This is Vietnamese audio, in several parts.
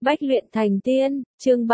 Bách luyện thành tiên, chương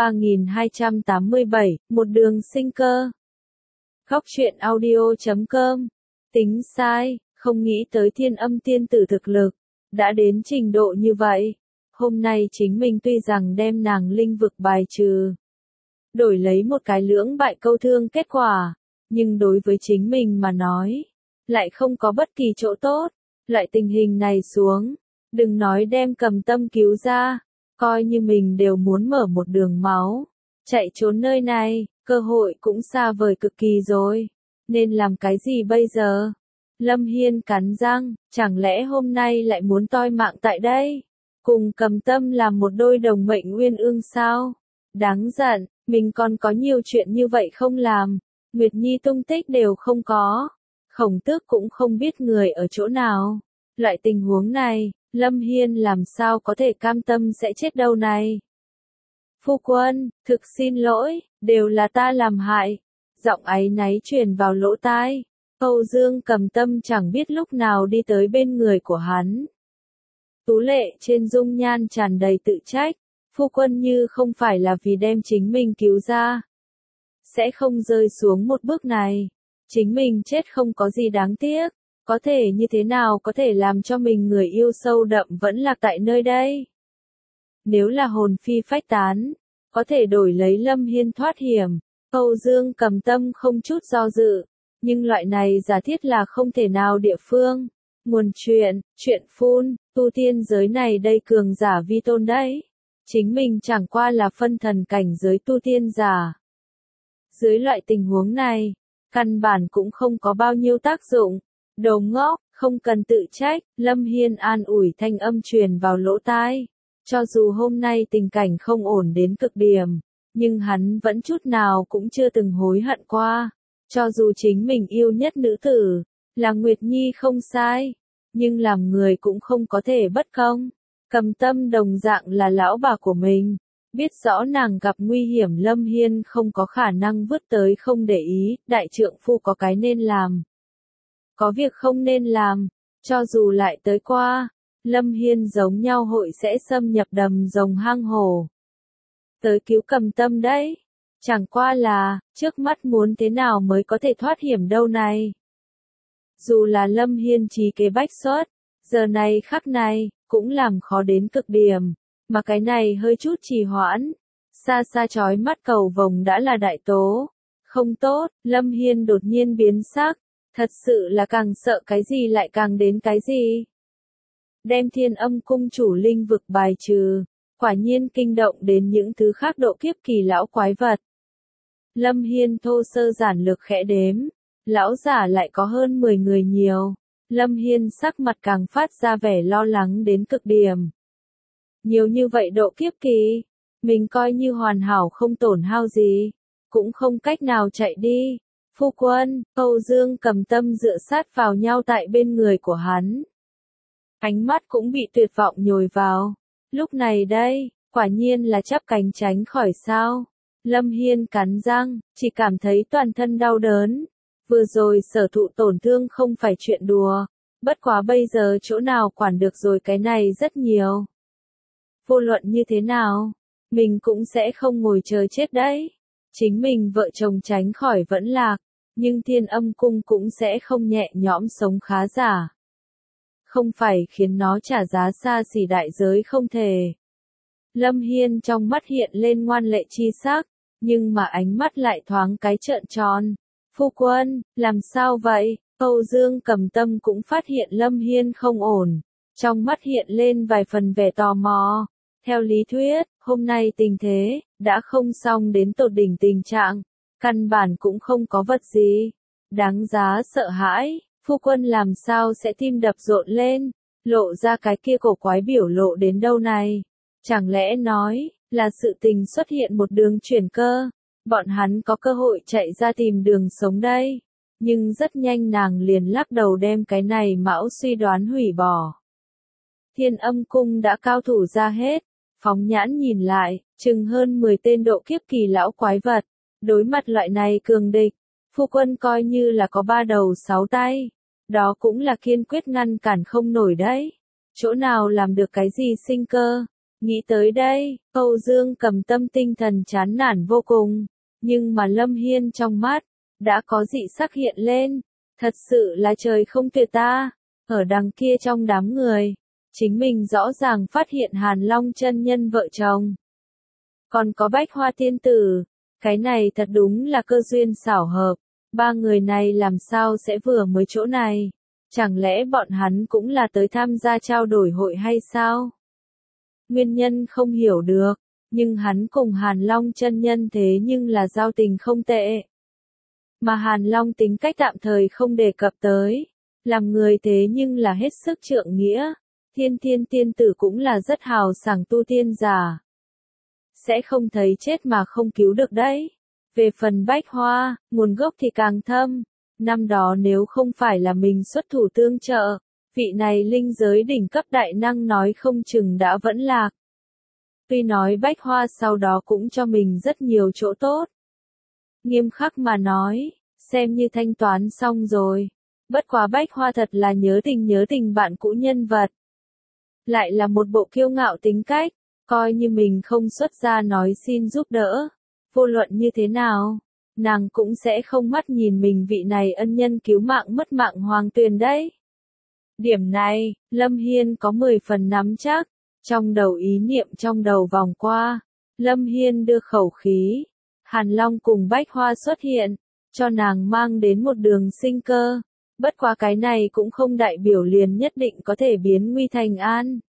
3287, một đường sinh cơ. Góc truyện audio.com. Tính sai, không nghĩ tới Thiên Âm tiên tử thực lực đã đến trình độ như vậy. Hôm nay chính mình tuy rằng đem nàng linh vực bài trừ, đổi lấy một cái lưỡng bại câu thương kết quả, nhưng đối với chính mình mà nói, lại không có bất kỳ chỗ tốt. Loại tình hình này xuống, đừng nói đem Cầm Tâm cứu ra, coi như mình đều muốn mở một đường máu, chạy trốn nơi này, cơ hội cũng xa vời cực kỳ rồi. Nên làm cái gì bây giờ? Lâm Hiên cắn răng, chẳng lẽ hôm nay lại muốn toi mạng tại đây? Cùng Cầm Tâm làm một đôi đồng mệnh uyên ương sao? Đáng giận, mình còn có nhiều chuyện như vậy không làm. Nguyệt Nhi tung tích đều không có. Khổng Tước cũng không biết người ở chỗ nào. Loại tình huống này, Lâm Hiên làm sao có thể cam tâm sẽ chết đâu này. Phu quân, thực xin lỗi, đều là ta làm hại. Giọng áy náy truyền vào lỗ tai. Âu Dương Cầm Tâm chẳng biết lúc nào đi tới bên người của hắn. Tú lệ trên dung nhan tràn đầy tự trách. Phu quân như không phải là vì đem chính mình cứu ra, sẽ không rơi xuống một bước này. Chính mình chết không có gì đáng tiếc. Có thể như thế nào có thể làm cho mình người yêu sâu đậm vẫn lạc tại nơi đây? Nếu là hồn phi phách tán, có thể đổi lấy Lâm Hiên thoát hiểm. Âu Dương Cầm Tâm không chút do dự, nhưng loại này giả thiết là không thể nào địa phương. Nguồn chuyện phun, tu tiên giới này đây cường giả vi tôn đấy. Chính mình chẳng qua là phân thần cảnh giới tu tiên giả. Dưới loại tình huống này, căn bản cũng không có bao nhiêu tác dụng. Đồ ngốc, không cần tự trách, Lâm Hiên an ủi thanh âm truyền vào lỗ tai. Cho dù hôm nay tình cảnh không ổn đến cực điểm, nhưng hắn vẫn chút nào cũng chưa từng hối hận qua. Cho dù chính mình yêu nhất nữ tử, là Nguyệt Nhi không sai, nhưng làm người cũng không có thể bất công. Cầm Tâm đồng dạng là lão bà của mình, biết rõ nàng gặp nguy hiểm Lâm Hiên không có khả năng vứt tới không để ý, đại trượng phu có cái nên làm. Có việc không nên làm, cho dù lại tới qua, Lâm Hiên giống nhau hội sẽ xâm nhập đầm rồng hang hổ. Tới cứu Cầm Tâm đấy, chẳng qua là, trước mắt muốn thế nào mới có thể thoát hiểm đâu này. Dù là Lâm Hiên trí kế bách xuất, giờ này khắc này, cũng làm khó đến cực điểm, mà cái này hơi chút trì hoãn. Xa xa chói mắt cầu vồng đã là đại tố. Không tốt, Lâm Hiên đột nhiên biến sắc. Thật sự là càng sợ cái gì lại càng đến cái gì. Đem Thiên Âm cung chủ linh vực bài trừ, quả nhiên kinh động đến những thứ khác độ kiếp kỳ lão quái vật. Lâm Hiên thô sơ giản lược khẽ đếm, lão giả lại có hơn 10 người nhiều. Lâm Hiên sắc mặt càng phát ra vẻ lo lắng đến cực điểm. Nhiều như vậy độ kiếp kỳ, mình coi như hoàn hảo không tổn hao gì, cũng không cách nào chạy đi. Phu quân, Âu Dương Cầm Tâm dựa sát vào nhau tại bên người của hắn. Ánh mắt cũng bị tuyệt vọng nhồi vào. Lúc này đây, quả nhiên là chắp cánh tránh khỏi sao. Lâm Hiên cắn răng, chỉ cảm thấy toàn thân đau đớn. Vừa rồi sở thụ tổn thương không phải chuyện đùa. Bất quá bây giờ chỗ nào quản được rồi, cái này rất nhiều. Vô luận như thế nào, mình cũng sẽ không ngồi chờ chết đấy. Chính mình vợ chồng tránh khỏi vẫn lạc, nhưng Thiên Âm cung cũng sẽ không nhẹ nhõm sống khá giả. Không phải khiến nó trả giá xa xỉ đại giới không thể. Lâm Hiên trong mắt hiện lên ngoan lệ chi sắc, nhưng mà ánh mắt lại thoáng cái trợn tròn. Phu quân, làm sao vậy? Âu Dương Cầm Tâm cũng phát hiện Lâm Hiên không ổn. Trong mắt hiện lên vài phần vẻ tò mò. Theo lý thuyết, hôm nay tình thế đã không xong đến tột đỉnh tình trạng. Căn bản cũng không có vật gì đáng giá sợ hãi. Phu quân làm sao sẽ tim đập rộn lên, lộ ra cái kia cổ quái biểu lộ đến đâu này. Chẳng lẽ nói là sự tình xuất hiện một đường chuyển cơ, bọn hắn có cơ hội chạy ra tìm đường sống đây. Nhưng rất nhanh nàng liền lắc đầu đem cái này mão suy đoán hủy bỏ. Thiên Âm cung đã cao thủ ra hết, phóng nhãn nhìn lại, chừng hơn 10 tên độ kiếp kỳ lão quái vật. Đối mặt loại này cường địch, phu quân coi như là có 3 đầu 6 tay, đó cũng là kiên quyết ngăn cản không nổi đấy. Chỗ nào làm được cái gì sinh cơ, Nghĩ tới đây, Âu Dương Cầm Tâm tinh thần chán nản vô cùng, nhưng mà Lâm Hiên trong mắt, đã có dị sắc hiện lên, thật sự là trời không tuyệt ta, ở đằng kia trong đám người, chính mình rõ ràng phát hiện Hàn Long chân nhân vợ chồng. Còn có Bách Hoa tiên tử, cái này thật đúng là cơ duyên xảo hợp, ba người này làm sao sẽ vừa mới chỗ này, chẳng lẽ bọn hắn cũng là tới tham gia trao đổi hội hay sao? Nguyên nhân không hiểu được, nhưng hắn cùng Hàn Long chân nhân thế nhưng là giao tình không tệ. Mà Hàn Long tính cách tạm thời không đề cập tới, làm người thế nhưng là hết sức trượng nghĩa, Thiên Thiên tiên tử cũng là rất hào sảng tu tiên giả. Sẽ không thấy chết mà không cứu được đấy. Về phần Bách Hoa, nguồn gốc thì càng thâm, năm đó nếu không phải là mình xuất thủ tương trợ, vị này linh giới đỉnh cấp đại năng nói không chừng đã vẫn lạc. Tuy nói Bách Hoa sau đó cũng cho mình rất nhiều chỗ tốt. Nghiêm khắc mà nói, xem như thanh toán xong rồi. Bất quá Bách Hoa thật là nhớ tình bạn cũ nhân vật. Lại là một bộ kiêu ngạo tính cách, coi như mình không xuất ra nói xin giúp đỡ. Vô luận như thế nào, nàng cũng sẽ không mắt nhìn mình vị này ân nhân cứu mạng mất mạng Hoàng Tuyền đấy. Điểm này, Lâm Hiên có 10 phần nắm chắc, trong đầu ý niệm trong đầu vòng qua, Lâm Hiên đưa khẩu khí, Hàn Long cùng Bách Hoa xuất hiện, cho nàng mang đến một đường sinh cơ, bất quá cái này cũng không đại biểu liền nhất định có thể biến nguy thành an.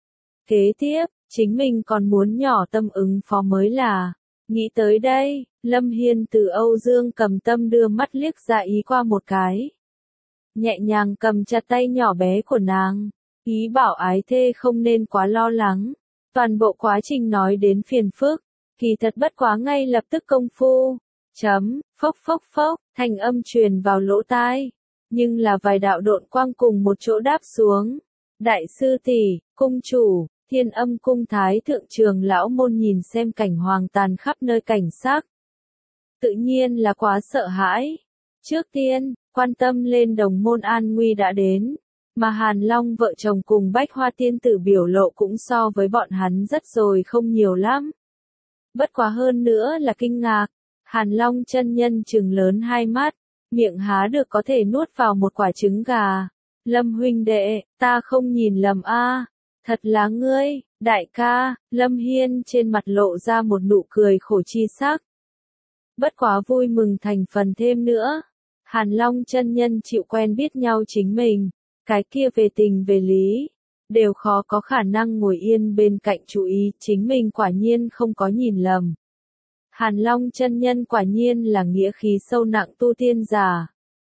Kế tiếp, chính mình còn muốn nhỏ tâm ứng phó mới là. Nghĩ tới đây, Lâm Hiên từ Âu Dương Cầm Tâm đưa mắt liếc ra ý qua một cái. Nhẹ nhàng cầm chặt tay nhỏ bé của nàng, ý bảo ái thê không nên quá lo lắng. Toàn bộ quá trình nói đến phiền phức, kỳ thật bất quá ngay lập tức công phu. Phốc phốc phốc, thanh âm truyền vào lỗ tai. Nhưng là vài đạo độn quang cùng một chỗ đáp xuống. Đại sư tỷ, cung chủ. Thiên Âm cung thái thượng trường lão môn nhìn xem cảnh hoàng tàn khắp nơi cảnh sắc. Tự nhiên là quá sợ hãi. Trước tiên, quan tâm lên đồng môn an nguy đã đến. Mà Hàn Long vợ chồng cùng Bách Hoa tiên tử biểu lộ cũng so với bọn hắn rất rồi không nhiều lắm. Bất quá hơn nữa là kinh ngạc. Hàn Long chân nhân trừng lớn hai mắt, miệng há được có thể nuốt vào một quả trứng gà. Lâm huynh đệ, ta không nhìn lầm a. Thật là ngươi, đại ca, Lâm Hiên trên mặt lộ ra một nụ cười khổ chi sắc. Bất quá vui mừng thành phần thêm nữa. Hàn Long chân nhân chịu quen biết nhau chính mình, cái kia về tình về lý, đều khó có khả năng ngồi yên bên cạnh chú ý chính mình quả nhiên không có nhìn lầm. Hàn Long chân nhân quả nhiên là nghĩa khí sâu nặng tu tiên giả.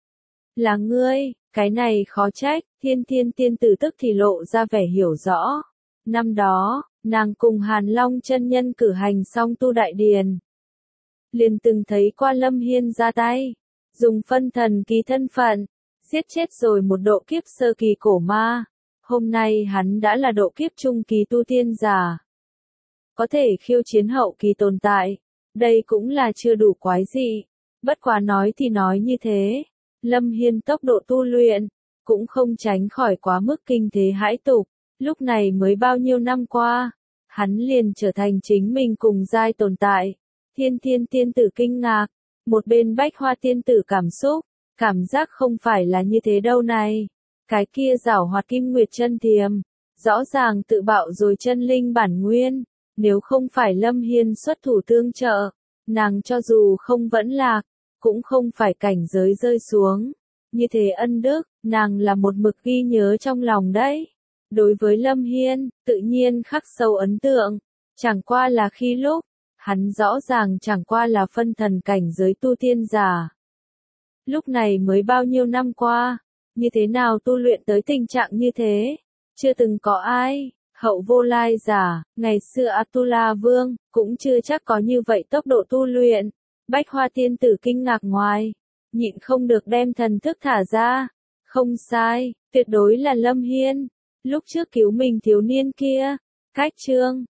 Là ngươi, cái này khó trách, Thiên Thiên tiên tử tức thì lộ ra vẻ hiểu rõ. Năm đó, nàng cùng Hàn Long chân nhân cử hành xong tu đại điền. Liền từng thấy qua Lâm Hiên ra tay, dùng phân thần kỳ thân phận, giết chết rồi một độ kiếp sơ kỳ cổ ma. Hôm nay hắn đã là độ kiếp trung kỳ tu tiên giả. Có thể khiêu chiến hậu kỳ tồn tại, đây cũng là chưa đủ quái dị. Bất quá nói thì nói như thế, Lâm Hiên tốc độ tu luyện, cũng không tránh khỏi quá mức kinh thế hãi tục. Lúc này mới bao nhiêu năm qua, hắn liền trở thành chính mình cùng giai tồn tại. Thiên Thiên tiên tử kinh ngạc, một bên Bách Hoa tiên tử cảm giác không phải là như thế đâu này. Cái kia giảo hoạt Kim Nguyệt chân thiềm, rõ ràng tự bạo rồi chân linh bản nguyên, nếu không phải Lâm Hiên xuất thủ tương trợ, nàng cho dù không vẫn lạc, cũng không phải cảnh giới rơi xuống. Như thế ân đức, nàng là một mực ghi nhớ trong lòng đấy. Đối với Lâm Hiên, tự nhiên khắc sâu ấn tượng, chẳng qua là khi lúc, hắn rõ ràng chẳng qua là phân thần cảnh giới tu tiên giả. Lúc này mới bao nhiêu năm qua, như thế nào tu luyện tới tình trạng như thế, chưa từng có ai, hậu vô lai giả, ngày xưa Atula Vương, cũng chưa chắc có như vậy tốc độ tu luyện. Bách Hoa tiên tử kinh ngạc ngoài, nhịn không được đem thần thức thả ra. Không sai, tuyệt đối là Lâm Hiên. Lúc trước cứu mình thiếu niên kia, cách chương,